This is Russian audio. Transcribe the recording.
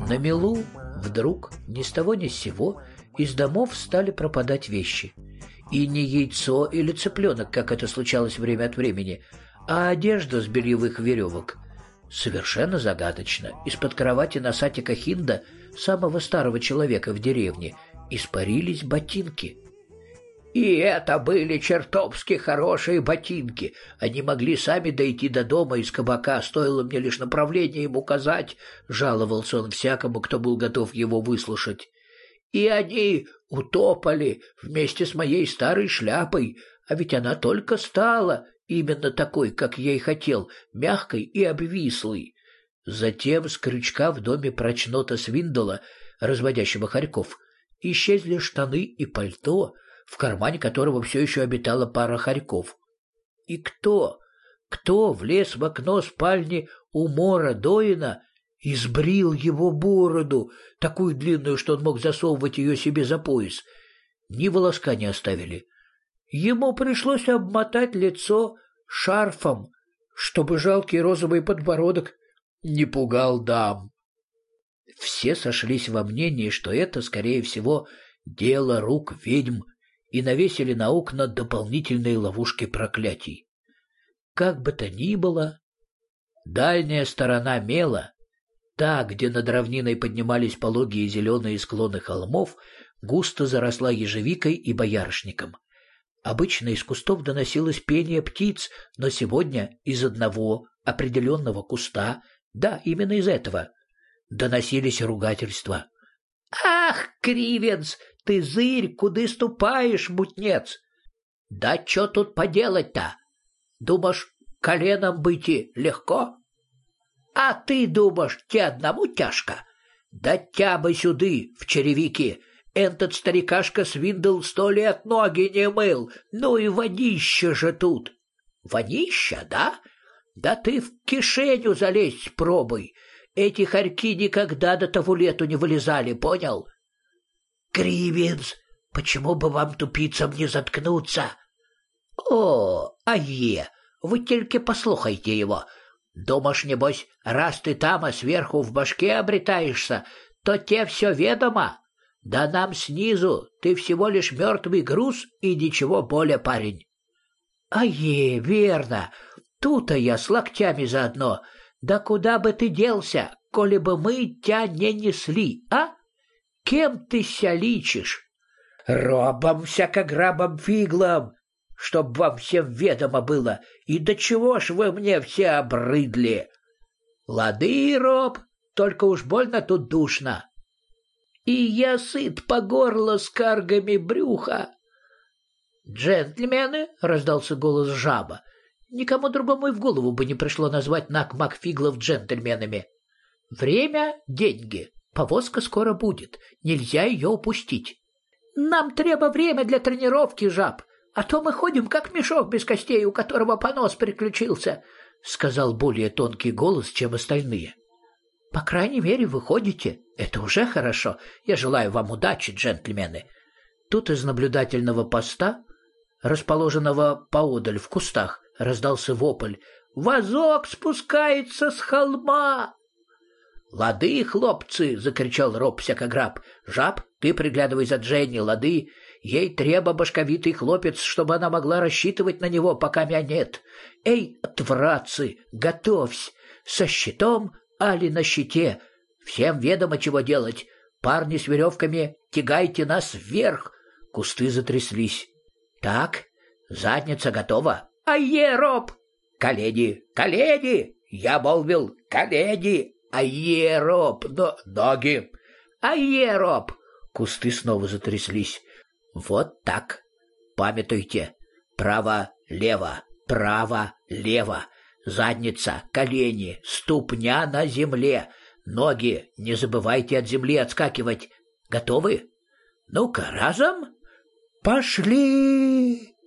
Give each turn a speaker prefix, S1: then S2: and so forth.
S1: На мелу вдруг ни с того ни с сего из домов стали пропадать вещи. И не яйцо или цыпленок, как это случалось время от времени, а одежда с бельевых веревок. Совершенно загадочно из-под кровати носатика Хинда, самого старого человека в деревне, испарились ботинки. И это были чертовски хорошие ботинки. Они могли сами дойти до дома из кабака, стоило мне лишь направление им указать, — жаловался он всякому, кто был готов его выслушать. И они утопали вместе с моей старой шляпой, а ведь она только стала именно такой, как я и хотел, мягкой и обвислой. Затем с крючка в доме прочнота Свиндола, разводящего хорьков, исчезли штаны и пальто, в кармане которого все еще обитала пара хорьков. И кто влез в окно спальни у Мора Доина и сбрил его бороду, такую длинную, что он мог засовывать ее себе за пояс? Ни волоска не оставили. Ему пришлось обмотать лицо шарфом, чтобы жалкий розовый подбородок не пугал дам. Все сошлись во мнении, что это, скорее всего, дело рук ведьм, и навесили на окна дополнительные ловушки проклятий. Как бы то ни было, дальняя сторона мела, та, где над равниной поднимались пологие зеленые склоны холмов, густо заросла ежевикой и боярышником. Обычно из кустов доносилось пение птиц, но сегодня из одного определенного куста, да, именно из этого, доносились ругательства. «Ах, Кривенс, ты зырь, куды ступаешь, мутнец? Да чё тут поделать-то? Думаешь, коленом быть легко? А ты думаешь, те одному тяжко? Да тя бы сюды, в черевики. Этот старикашка Свиндл 100 лет ноги не мыл, ну и вонища же тут. Вонища, да? Да ты в кишеню залезть пробуй. Эти хорьки никогда до того лету не вылезали, понял? Кривенс, почему бы вам, тупицам, не заткнуться? О, вы только послухайте его. Думаешь, небось, раз ты там, а сверху в башке обретаешься, то те все ведомо? Да нам снизу ты всего лишь мертвый груз и ничего более, парень. Верно. Тут-то я с локтями заодно. Да куда бы ты делся, коли бы мы тя не несли, а? Кем ты ся личишь? Робом всякограбом фиглом, чтоб вам всем ведомо было, и до чего ж вы мне все обрыдли? Лады, Роб, только уж больно тут душно. И я сыт по горло с каргами брюха. «Джентльмены!» — раздался голос жаба. Никому другому и в голову бы не пришло назвать Нак-Макфиглов джентльменами. «Время — деньги. Повозка скоро будет. Нельзя ее упустить. Нам треба время для тренировки, жаб, а то мы ходим, как мешок без костей, у которого понос приключился», — сказал более тонкий голос, чем остальные. «По крайней мере, вы ходите. Это уже хорошо. Я желаю вам удачи, джентльмены». Тут из наблюдательного поста, расположенного поодаль в кустах, раздался вопль. «Вазок спускается с холма!» «Лады, хлопцы!» — закричал Роб всякограб. «Жаб, ты приглядывай за Дженни, лады. Ей треба башковитый хлопец, чтобы она могла рассчитывать на него, пока меня нет. Эй, отвратцы, готовься! Со щитом, али на щите. Всем ведомо, чего делать. Парни с веревками, тягайте нас вверх!» Кусты затряслись. «Так, задница готова. Роб! Колени, колени! Я молвил, колени! Роб! Ноги! Роб!» Кусты снова затряслись. «Вот так. Памятуйте. Право-лево, право-лево. Задница, колени, ступня на земле. Ноги, не забывайте от земли отскакивать. Готовы? Ну-ка, разом. Пошли!»